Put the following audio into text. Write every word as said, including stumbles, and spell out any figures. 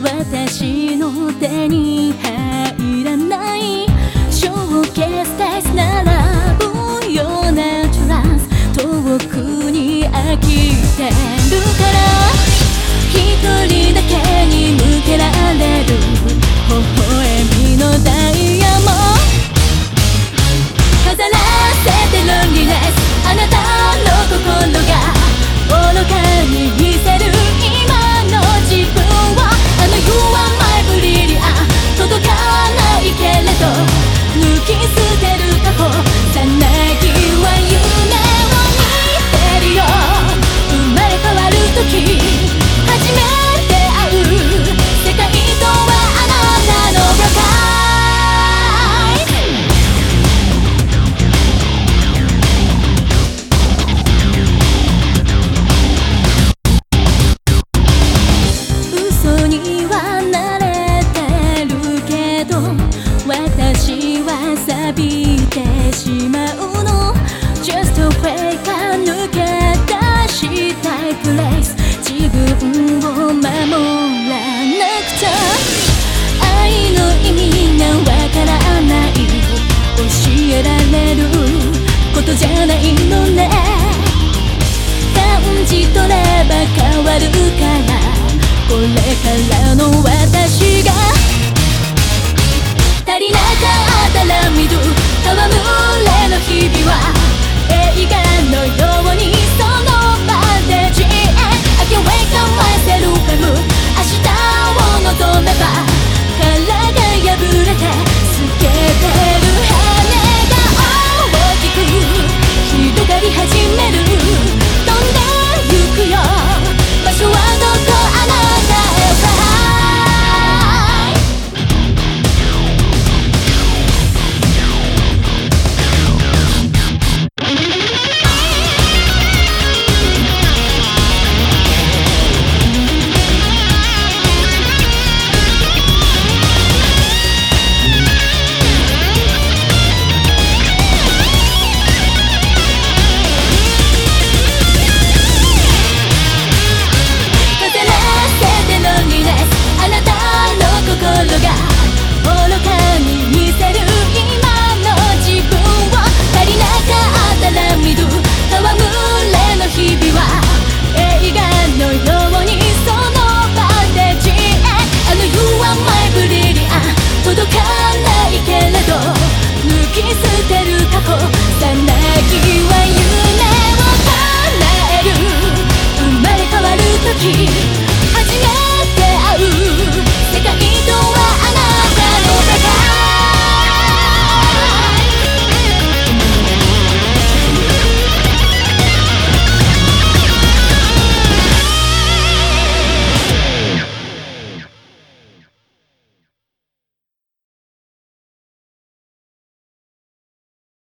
私の手に入らないショーケースで並ぶようなトランス、遠くに飽きてるから一人だけに向けられる微笑みのダイヤも飾らせてロンリネス、あなたの心が愚かに見せる今の自分はあの You are my brilliant 届かないけれど抜き捨てる過去さなぎは夢を見てるよ、生まれ変わる時初めて会う世界とはあなたのブラック私は錆びてしまうの Just a way が抜け出したいプレイス、自分を